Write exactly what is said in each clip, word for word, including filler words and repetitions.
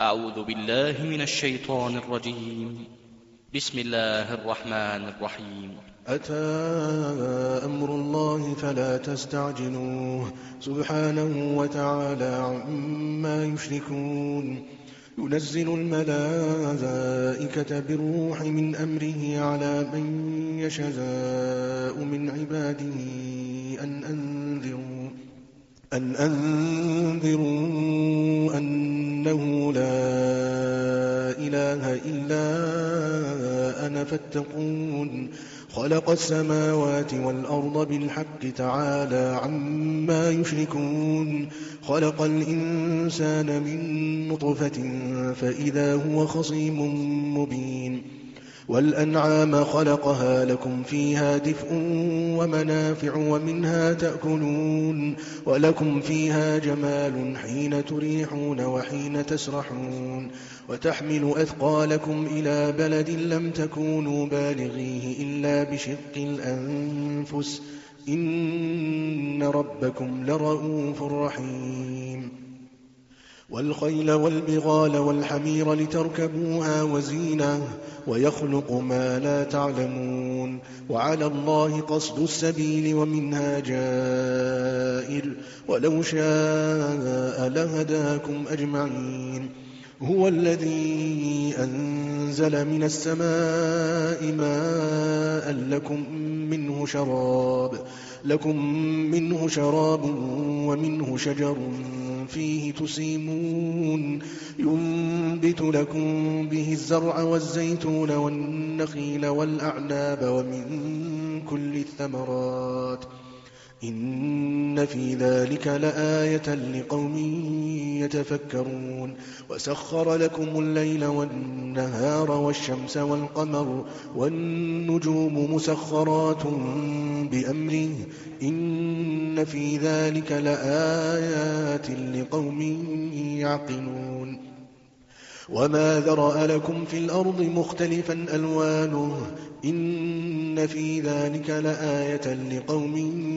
أعوذ بالله من الشيطان الرجيم. بسم الله الرحمن الرحيم. أتى أمر الله فلا تستعجلوه سبحانه وتعالى عما يشركون. ينزل الملائكة بالروح من أمره على من يشاء من عباده أن أنذروا أن أنذروا أنه لا إله إلا أنا فاتقون. خلق السماوات والأرض بالحق تعالى عما يشركون. خلق الإنسان من نطفة فإذا هو خصيم مبين. والأنعام خلقها لكم فيها دفء ومنافع ومنها تأكلون ولكم فيها جمال حين تريحون وحين تسرحون. وتحمل أثقالكم إلى بلد لم تكونوا بالغيه إلا بشق الأنفس إن ربكم لرؤوف رحيم. والخيل والبغال والحمير لتركبوها وزينة ويخلق ما لا تعلمون. وعلى الله قصد السبيل ومنها جائر ولو شاء لهداكم أجمعين. هو الذي أنزل من السماء ماء لكم منه شراب لكم منه شراب ومنه شجر فيه تسيمون. ينبت لكم به الزرع والزيتون والنخيل والأعناب ومن كل الثمرات إن في ذلك لآية لقوم يتفكرون. وسخر لكم الليل والنهار والشمس والقمر والنجوم مسخرات بأمره إن في ذلك لآيات لقوم يعقلون. وما ذرأ لكم في الأرض مختلفا ألوانه إن في ذلك لآية لقوم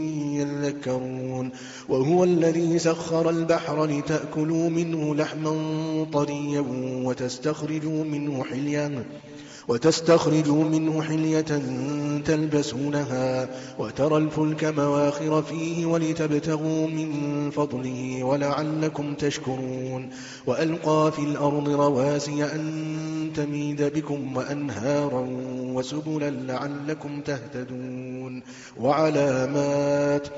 يذكرون. وهو الذي سخر البحر لتأكلوا منه لحما طريا وتستخرجوا منه حليا وتستخرجوا منه حلية تلبسونها وترى الفلك مواخر فيه ولتبتغوا من فضله ولعلكم تشكرون. وألقى في الأرض رواسي أن تميد بكم وأنهارا وسبلا لعلكم تهتدون. وعلامات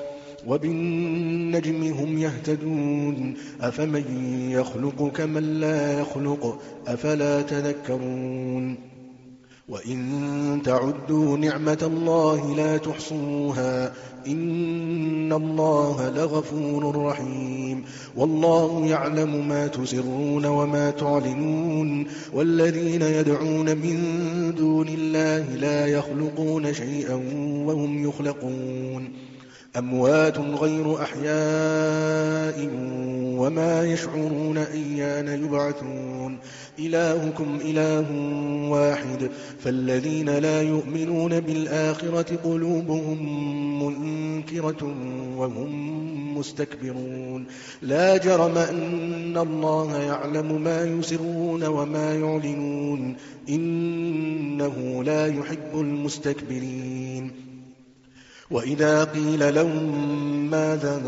وبالنجم هم يهتدون. أفمن يخلق كمن لا يخلق أفلا تذكرون. وإن تعدوا نعمة الله لا تحصوها إن الله لغفور رحيم. والله يعلم ما تسرون وما تعلنون. والذين يدعون من دون الله لا يخلقون شيئا وهم يخلقون. أموات غير أحياء وما يشعرون أيان يبعثون. إلهكم إله واحد فالذين لا يؤمنون بالآخرة قلوبهم منكرة وهم مستكبرون. لا جرم أن الله يعلم ما يسرون وما يعلنون إنه لا يحب المستكبرين. وإذا قيل لهم ماذا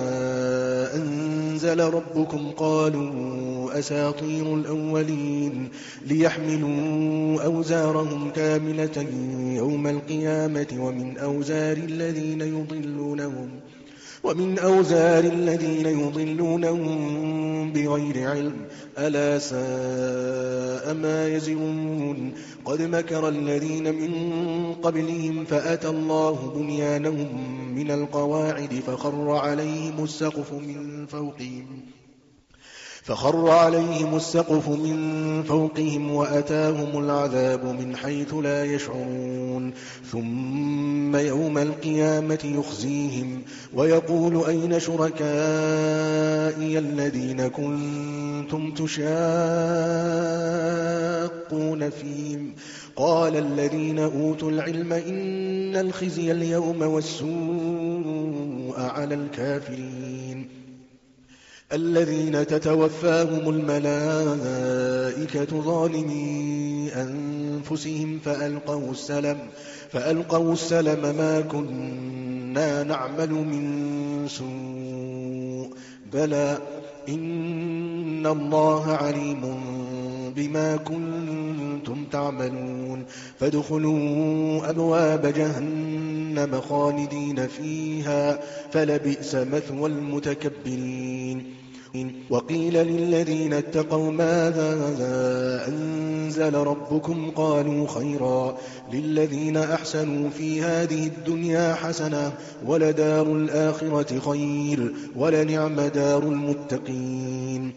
أنزل ربكم قالوا أساطير الأولين ليحملوا أوزارهم كاملة يوم القيامة ومن أوزار الذين يضلونهم ومن أوزار الذين يضلونهم بغير علم ألا ساء ما يزرون. قد مكر الذين من قبلهم فأتى الله بنيانهم من القواعد فخر عليهم السقف من فوقهم فخر عليهم السقف من فوقهم وأتاهم العذاب من حيث لا يشعرون. ثم يوم القيامة يخزيهم ويقول أين شركائي الذين كنتم تشاقون فيهم قال الذين أوتوا العلم إن الخزي اليوم والسوء على الكافرين. الذين تتوفاهم الملائكة ظالمي أنفسهم فألقوا السلم فألقوا السلم ما كنا نعمل من سوء بلى إن الله عليم بما كنتم تعملون فادخلوا أبواب جهنم خالدين فيها فلبئس مثوى المتكبرين وقيل للذين اتقوا ماذا أنزل ربكم قالوا خيرا للذين أحسنوا في هذه الدنيا حسنة ولدار الآخرة خير ولنعم دار المتقين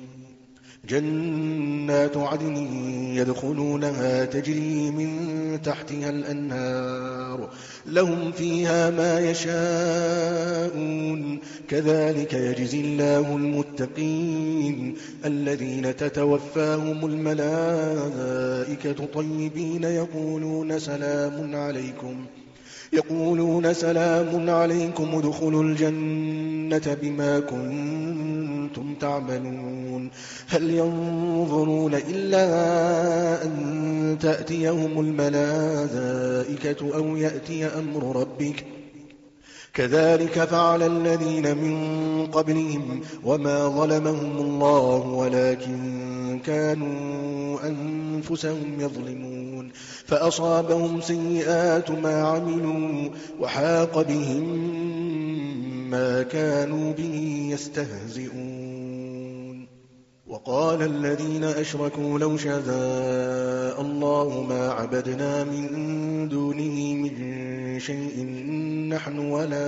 جنات عدن يدخلونها تجري من تحتها الأنهار لهم فيها ما يشاءون كذلك يجزي الله المتقين الذين تتوفاهم الملائكة طيبين يقولون سلام عليكم يقولون سلام عليكم ادخلوا الجنة بما كنتم تعملون هل ينظرون إلا أن تأتيهم الملائكة أو يأتي أمر ربك كذلك فعل الذين من قبلهم وما ظلمهم الله ولكن كانوا أنفسهم يظلمون فأصابهم سيئات ما عملوا وحاق بهم ما كانوا به يستهزئون وقال الذين أشركوا لو شاء الله ما عبدنا من دونه من شيء نحن ولا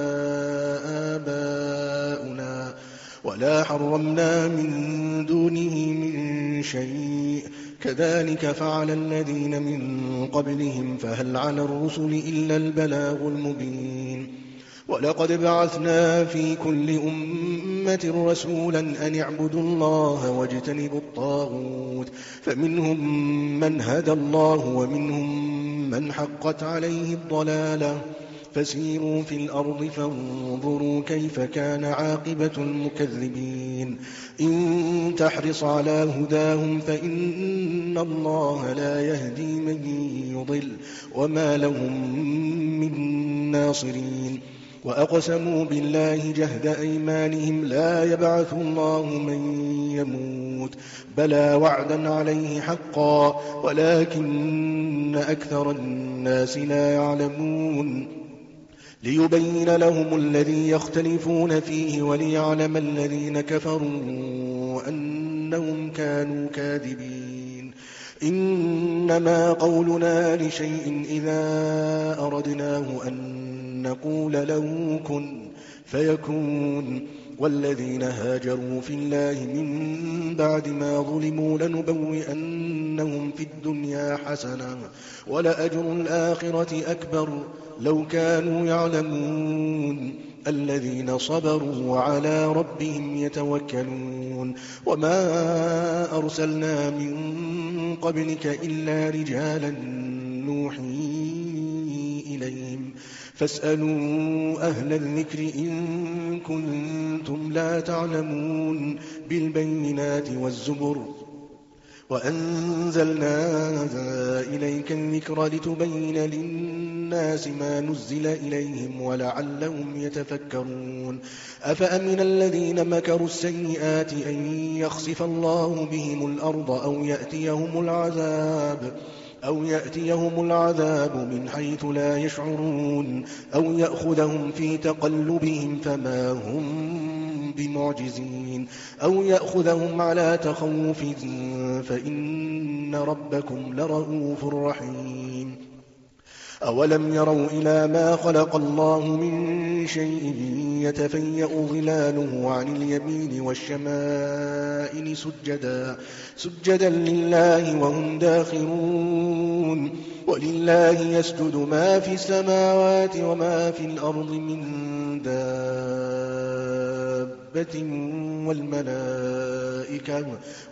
آباؤنا ولا حرمنا من دونه من شيء كذلك فعل الذين من قبلهم فهل على الرسل إلا البلاغ المبين ولقد بعثنا في كل أمة رسولا أن اعبدوا الله واجتنبوا الطاغوت فمنهم من هدى الله ومنهم من حقت عليه الضلالة فسيروا في الأرض فانظروا كيف كان عاقبة المكذبين إن تحرص على هداهم فإن الله لا يهدي من يضل وما لهم من ناصرين وأقسموا بالله جهد أيمانهم لا يبعث الله من يموت بلى وعدا عليه حقا ولكن أكثر الناس لا يعلمون ليبين لهم الذي يختلفون فيه وليعلم الذين كفروا أنهم كانوا كاذبين إنما قولنا لشيء إذا أردناه أن نقول له كن فيكون والذين هاجروا في الله من بعد ما ظلموا لنبوئنهم في الدنيا حسنة ولأجر الآخرة أكبر لو كانوا يعلمون الذين صبروا وعلى ربهم يتوكلون وما أرسلنا من قبلك إلا رجالا نوحي إليهم فاسألوا أهل الذكر إن كنتم لا تعلمون بالبينات والزبر وأنزلنا إليك الذكر لتبين للناس ما نزل إليهم ولعلهم يتفكرون أفأمن الذين مكروا السيئات أن يخسف الله بهم الأرض أو يأتيهم العذاب أو يأتيهم العذاب من حيث لا يشعرون أو يأخذهم في تقلبهم فما هم بمعجزين أو يأخذهم على تخوف فإن ربكم لرؤوف رحيم أولم يروا إلى ما خلق الله من شيء يتفيأ ظلاله عن اليمين والشمائل سجدا سجدا لله وهم داخرون ولله يسجد ما في السماوات وما في الأرض من دابة والملائكة,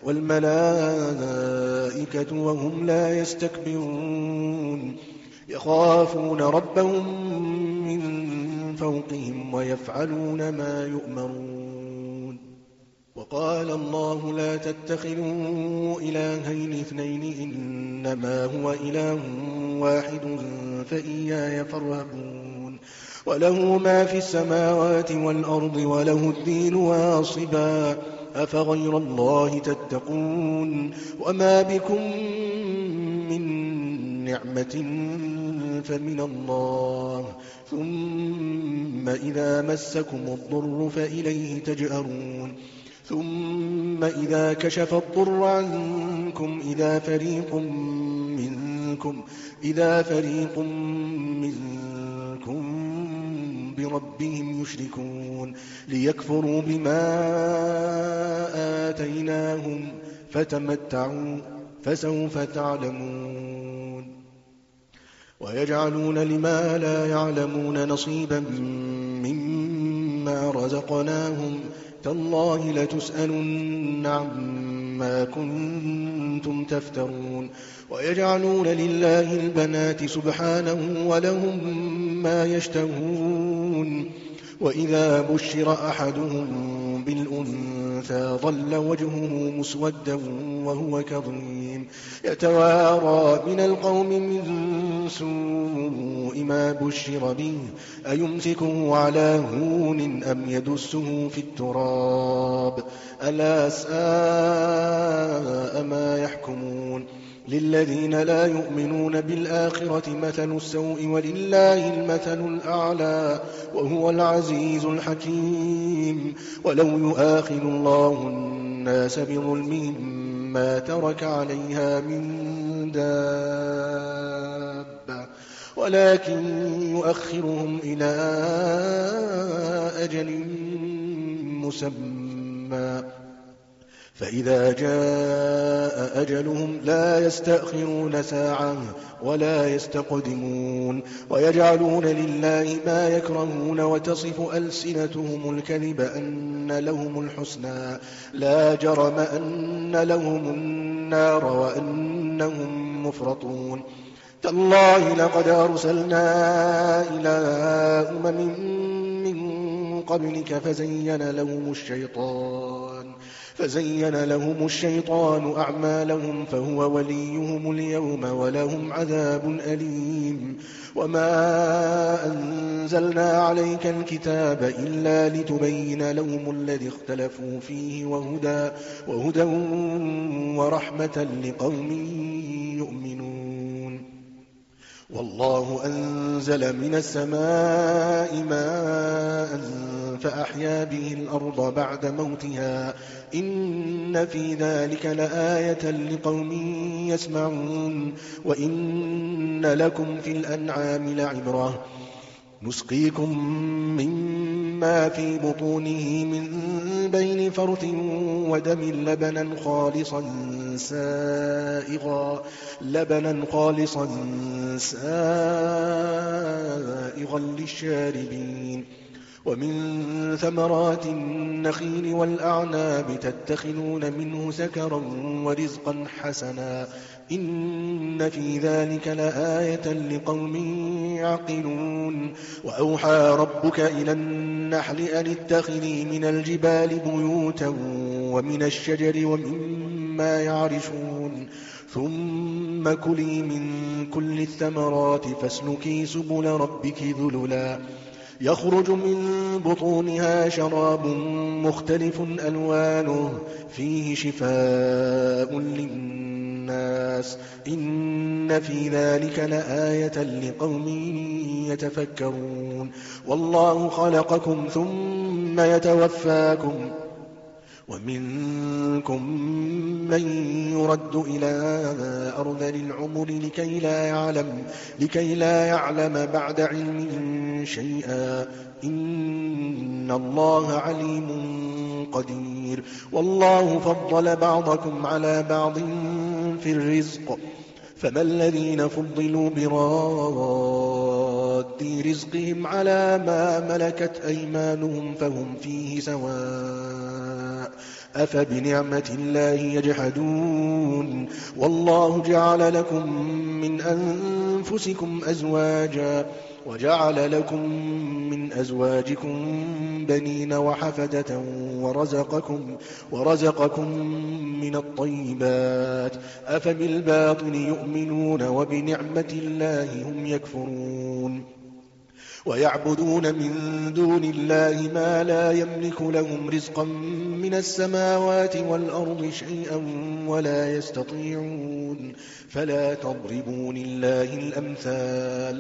والملائكة وهم لا يستكبرون يخافون ربهم من فوقهم ويفعلون ما يؤمرون وقال الله لا تتخذوا إلهين اثنين إنما هو إله واحد فإياي فارهبون وله ما في السماوات والأرض وله الدين واصبا أفغير الله تتقون وما بكم من نعمة فمن الله ثم إذا مسكم الضر فإليه تجأرون ثم إذا كشف الضر عنكم إذا فريق منكم إذا فريق منكم بربهم يشركون ليكفروا بما آتيناهم فتمتعوا فسوف تعلمون ويجعلون لما لا يعلمون نصيبا مما رزقناهم تالله لتسألن عما كنتم تفترون ويجعلون لله البنات سبحانه ولهم ما يشتهون وإذا بشر أحدهم بالأنثى ظل وجهه مسودا وهو كظيم يتوارى من القوم من سوء ما بشر به أيمسكه على هون أم يدسه في التراب ألا ساء ما يحكمون للذين لا يؤمنون بالآخرة مثل السوء ولله المثل الأعلى وهو العزيز الحكيم ولو يؤاخذ الله الناس بظلمهم ما ترك عليها من دابة ولكن يؤخرهم إلى أجل مسمى فإذا جاء أجلهم لا يستأخرون ساعة ولا يستقدمون ويجعلون لله ما يكرهون وتصف ألسنتهم الكذب أن لهم الحسنى لا جرم أن لهم النار وأنهم مفرطون تالله لقد أرسلنا إلى أمم من قبلك فزين لهم الشيطان فزين لهم الشيطان أعمالهم فهو وليهم اليوم ولهم عذاب أليم وما أنزلنا عليك الكتاب إلا لتبين لهم الذي اختلفوا فيه وهدى, وهدى ورحمة لقوم يؤمنون والله أنزل من السماء ماء فأحيا به الأرض بعد موتها إن في ذلك لآية لقوم يسمعون وإن لكم في الأنعام لعبرة نسقيكم مما في بطونه من بين فرث ودم لبنا خالصا سائغا لبنا خالصا سائغا للشاربين ومن ثمرات النخيل والأعناب تتخذون منه سكرا ورزقا حسنا إن في ذلك لآية لقوم يعقلون وأوحى ربك إلى النحل أن اتخذي من الجبال بيوتا ومن الشجر ومما يعرشون ثم كلي من كل الثمرات فاسلكي سبل ربك ذللا يخرج من بطونها شراب مختلف ألوانه فيه شفاء للناس إن في ذلك لآية لقوم يتفكرون والله خلقكم ثم يتوفاكم ومنكم من يرد إلى أرذل العمر لكي لا يعلم, لكي لا يعلم بعد علم شيئا إن الله عليم قدير والله فضل بعضكم على بعض في الرزق فما الذين فضلوا براد رزقهم على ما ملكت أيمانهم فهم فيه سواء أفبنعمة الله يجحدون والله جعل لكم من أنفسكم أزواجا وجعل لكم من أزواجكم بنين وحفدة ورزقكم, ورزقكم من الطيبات أفبالباطل يؤمنون وبنعمة الله هم يكفرون ويعبدون من دون الله ما لا يملك لهم رزقا من السماوات والأرض شيئا ولا يستطيعون فلا تضربوا لله الأمثال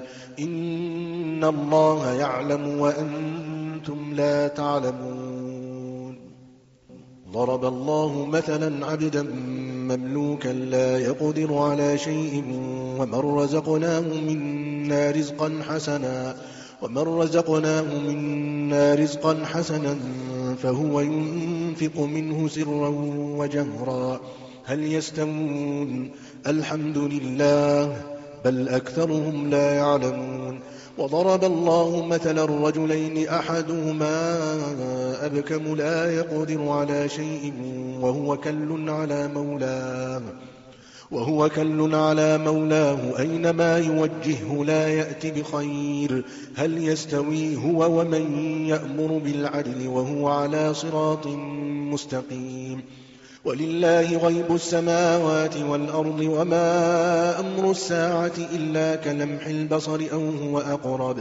إن الله يعلم وأنتم لا تعلمون ضرب الله مثلا عبدا مملوكا لا يقدر على شيء ومن رزقناه منا رزقا حسنا ومن رزقناه منا رزقا حسنا فهو ينفق منه سرا وجهرا هل يستوون الحمد لله بل أكثرهم لا يعلمون وضرب الله مثلا الرجلين أحدهما أبكم لا يقدر على شيء وهو كل على مولاه وهو كل على مولاه أينما يوجهه لا يأتي بخير هل يستوي هو ومن يأمر بالعدل وهو على صراط مستقيم ولله غيب السماوات والأرض وما أمر الساعة إلا كلمح البصر أو هو أقرب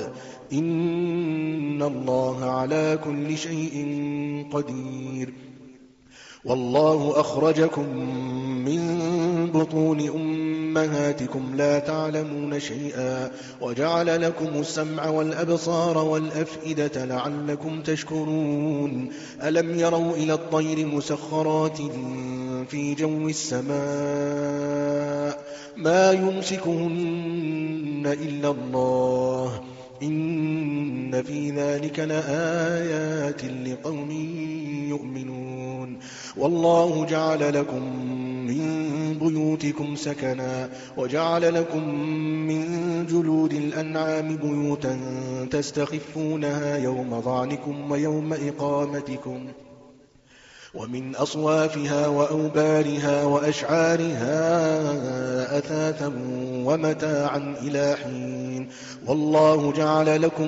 إن الله على كل شيء قدير والله أخرجكم من بطون أمهاتكم لا تعلمون شيئا وجعل لكم السمع والأبصار والأفئدة لعلكم تشكرون ألم يروا إلى الطير مسخرات في جو السماء ما يمسكهن إلا الله إن في ذلك لآيات لقوم يؤمنون والله جعل لكم من بيوتكم سكنا وجعل لكم من جلود الأنعام بيوتا تستخفونها يوم ظعنكم ويوم إقامتكم ومن أصوافها وأوبارها وأشعارها أثاثا ومتاعا إلى حين والله جعل لكم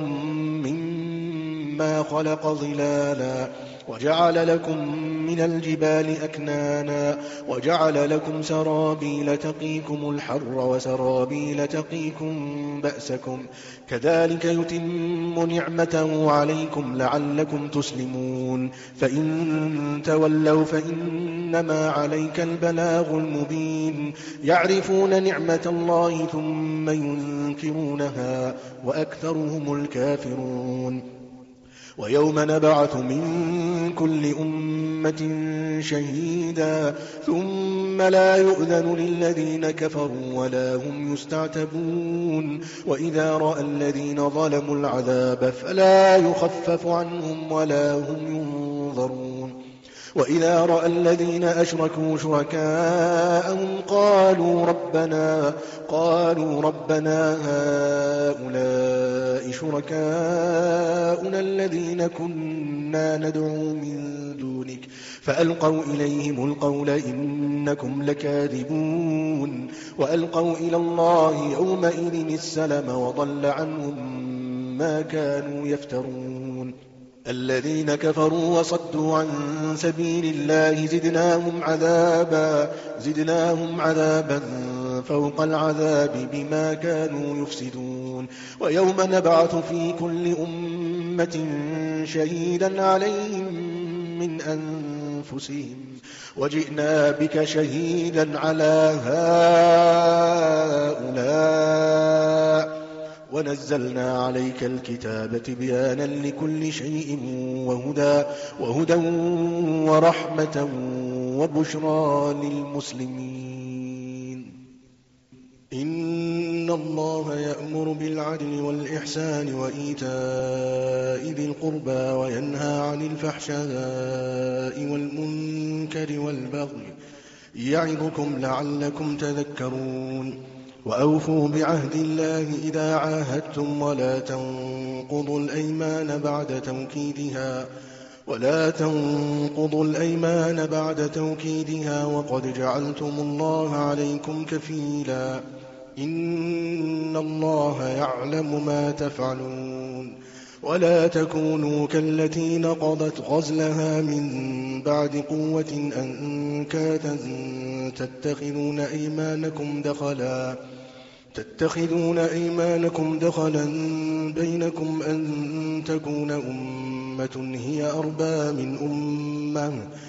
مما خلق ظلالا وجعل لكم من الجبال أكنانا وجعل لكم سرابيل تقيكم الحر وسرابيل تقيكم بأسكم كذلك يتم نعمته عليكم لعلكم تسلمون فإن تولوا فإنما عليك البلاغ المبين يعرفون نعمة الله ثم ينكرونها وأكثرهم الكافرون ويوم نبعث من كل أمة شهيدا ثم لا يؤذن للذين كفروا ولا هم يستعتبون وإذا رأى الذين ظلموا العذاب فلا يخفف عنهم ولا هم ينظرون وإذا رأى الذين أشركوا شركاءهم قالوا ربنا قالوا ربنا هؤلاء شركاؤنا الذين كنا ندعو من دونك فألقوا إليهم القول إنكم لكاذبون وألقوا إلى الله يومئذ السلم وضل عنهم ما كانوا يفترون الذين كفروا وصدوا عن سبيل الله زدناهم عذابا زدناهم عذابا فوق العذاب بما كانوا يفسدون ويوم نبعث في كل أمة شهيدا عليهم من أنفسهم وجئنا بك شهيدا على هؤلاء ونزلنا عليك الكتاب تبيانا لكل شيء وهدى, وهدى ورحمة وبشرى للمسلمين إن الله يأمر بالعدل والإحسان وإيتاء ذي القربى وينهى عن الفحشاء والمنكر والبغي يعظكم لعلكم تذكرون وأوفوا بعهد الله إذا عاهدتم ولا تنقضوا الأيمان بعد توكيدها ولا تنقضوا الأيمان بعد توكيدها وقد جعلتم الله عليكم كفيلا إن الله يعلم ما تفعلون ولا تكونوا كالتي نقضت غزلها من بعد قوة أنكاثا تتخذون أيمانكم دخلا تتخذون أيمانكم دخلا بينكم أن تكون أمة هي أربى من أمة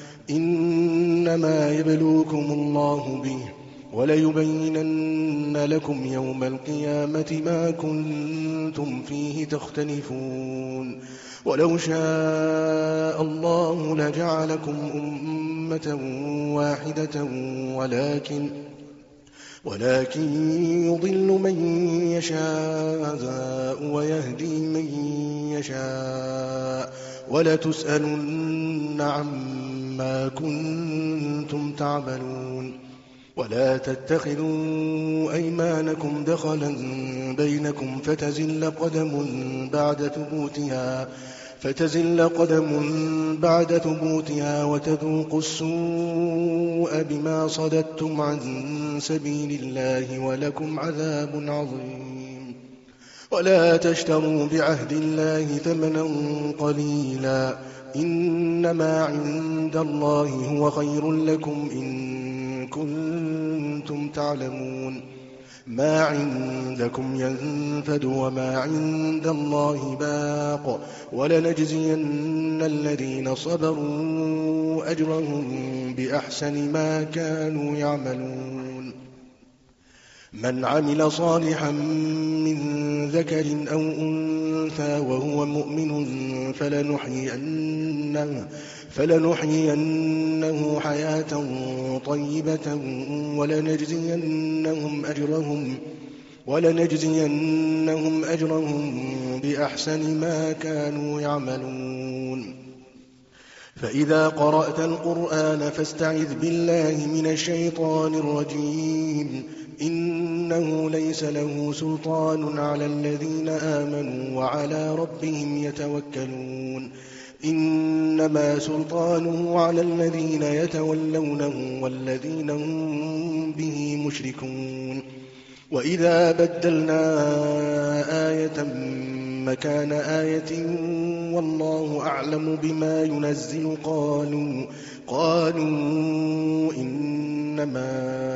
إنما يبلوكم الله به وليبينن لكم يوم القيامة ما كنتم فيه تختلفون ولو شاء الله لجعلكم أمة واحدة ولكن ولكن يضل من يشاء ويهدي من يشاء ولتسألن عما كنتم تعملون ولا تتخذوا أيمانكم دخلا بينكم فتزل قدم بعد ثبوتها فتزل قدم بعد ثبوتها وتذوقوا السوء بما صددتم عن سبيل الله ولكم عذاب عظيم ولا تشتروا بعهد الله ثمنا قليلا إنما عند الله هو خير لكم إن كنتم تعلمون ما عندكم ينفد وما عند الله باق ولنجزين الذين صبروا أجرهم بأحسن ما كانوا يعملون من عمل صالحا من ذكر أو أنثى وهو مؤمن فلنحيينه, فلنحيينه حياة طيبة ولنجزينهم أجرهم, ولنجزينهم أجرهم بأحسن ما كانوا يعملون فإذا قرأت القرآن فاستعذ بالله من الشيطان الرجيم إنه ليس له سلطان على الذين آمنوا وعلى ربهم يتوكلون إنما سلطانه على الذين يتولونه والذين هم به مشركون وإذا بدلنا آية مكان آية والله أعلم بما ينزل قالوا قالوا إنما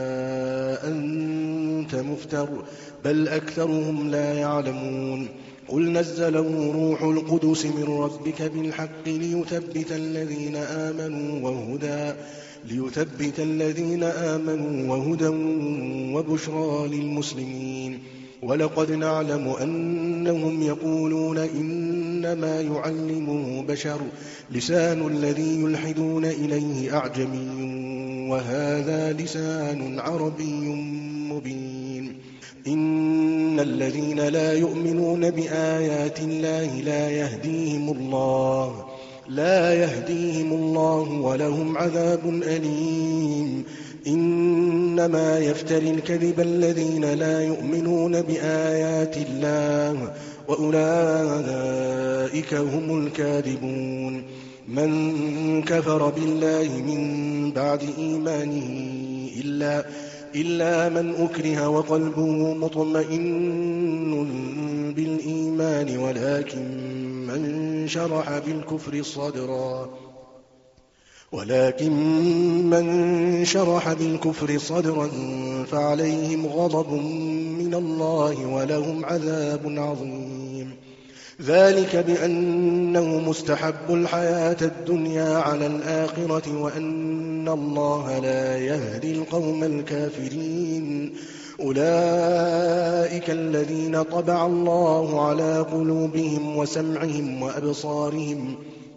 أنت مفتر بل أكثرهم لا يعلمون قل نزله روح القدس من ربك بالحق ليثبت الذين آمنوا وهدى ليثبت الذين آمنوا وهدى وبشرى للمسلمين ولقد نعلم أنهم يقولون إنما يعلمه بشر لسان الذي يلحدون إليه أعجمي وهذا لسان عربي مبين إن الذين لا يؤمنون بآيات الله لا يهديهم الله لا يهديهم الله ولهم عذاب أليم إنما يفتري الكذب الذين لا يؤمنون بآيات الله وأولئك هم الكاذبون من كفر بالله من بعد إيمانه إلا إلا من أكره وقلبه مطمئن بالإيمان ولكن من شرح بالكفر صدرا ولكن من شرح بالكفر صدرا فعليهم غضب من الله ولهم عذاب عظيم ذلك بأنه مستحب الحياة الدنيا على الآخرة وأن الله لا يهدي القوم الكافرين أولئك الذين طبع الله على قلوبهم وسمعهم وأبصارهم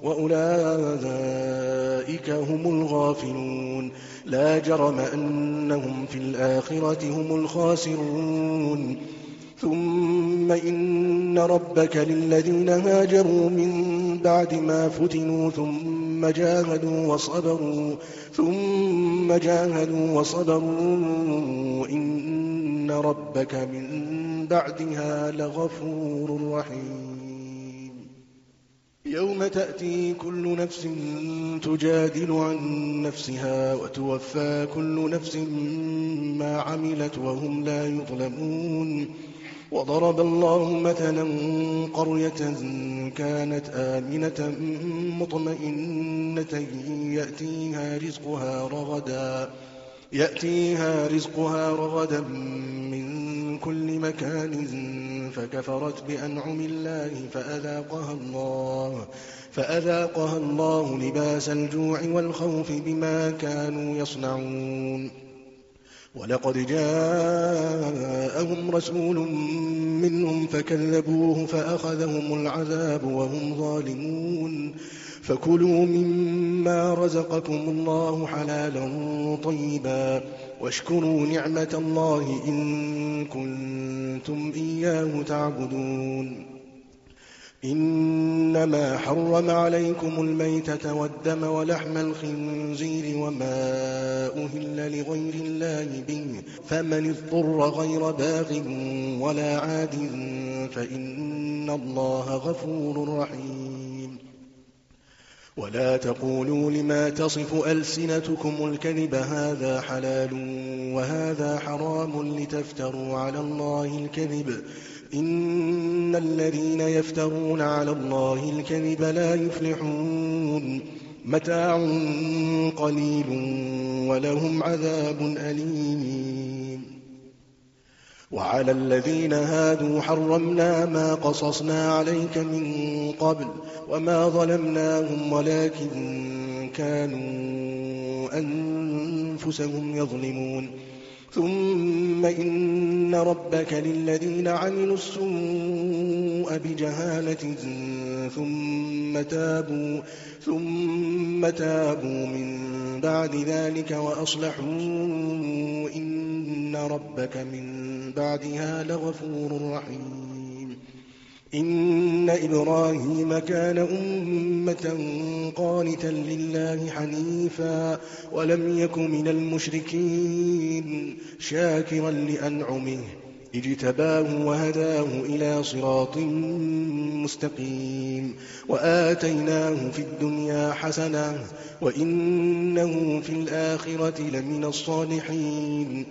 وأولئك هم الغافلون لا جرم أنهم في الآخرة هم الخاسرون ثم إن ربك للذين هاجروا من بعد ما فتنوا ثم جاهدوا وصبروا ثم جاهدوا وصبروا إن ربك من بعدها لغفور رحيم يوم تأتي كل نفس تجادل عن نفسها وتوفى كل نفس ما عملت وهم لا يظلمون. وضرب الله مثلا قرية كانت آمنة مطمئنة يأتيها رزقها رغدا يأتيها رزقها رغدا من كل مكان فكفرت بأنعم الله فأذاقها الله فأذاقها الله لباس الجوع والخوف بما كانوا يصنعون. ولقد جاءهم رسول منهم فكذبوه فأخذهم العذاب وهم ظالمون. فكلوا مما رزقكم الله حلالا طيبا واشكروا نعمة الله إن كنتم إياه تعبدون. إنما حرم عليكم الميتة والدم ولحم الخنزير وما أهل لغير الله به فمن اضطر غير باغ ولا عاد فإن الله غفور رحيم. ولا تقولوا لما تصف ألسنتكم الكذب هذا حلال وهذا حرام لتفتروا على الله الكذب إن الذين يفترون على الله الكذب لا يفلحون. متاع قليل ولهم عذاب أليم. وعلى الذين هادوا حرمنا ما قصصنا عليك من قبل وما ظلمناهم ولكن كانوا أنفسهم يظلمون. ثم إن ربك للذين عملوا السوء بجهالة ثم تابوا, ثم تابوا من بعد ذلك وأصلحوا إن ربك من بعدها لغفور رحيم. إن إبراهيم كان أمة قانتا لله حنيفا ولم يك من المشركين شاكرا لأنعمه اجتباه وهداه إلى صراط مستقيم وآتيناه في الدنيا حسنة وإنه في الآخرة لمن الصالحين.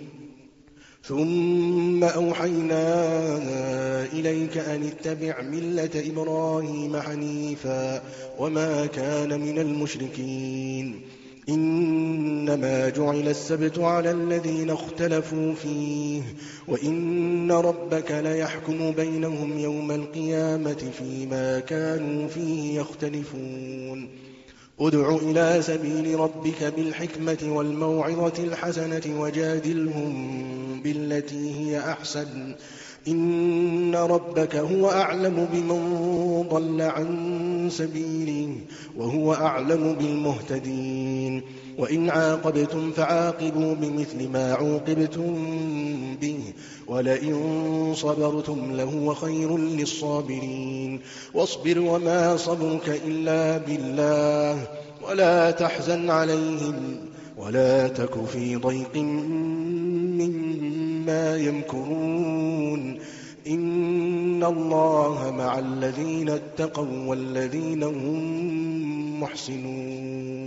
ثم أوحينا إليك أن اتبع ملة إبراهيم حنيفا وما كان من المشركين. إنما جعل السبت على الذين اختلفوا فيه وإن ربك ليحكم بينهم يوم القيامة فيما كانوا فيه يختلفون. ادع إلى سبيل ربك بالحكمة والموعظة الحسنة وجادلهم بالتي هي أحسن إن ربك هو أعلم بمن ضل عن سبيله وهو أعلم بالمهتدين. وإن عاقبتم فعاقبوا بمثل ما عوقبتم به ولئن صبرتم لهو خير للصابرين. واصبر وما صبرك إلا بالله ولا تحزن عليهم ولا تك في ضيق مما يمكرون. إن الله مع الذين اتقوا والذين هم محسنون.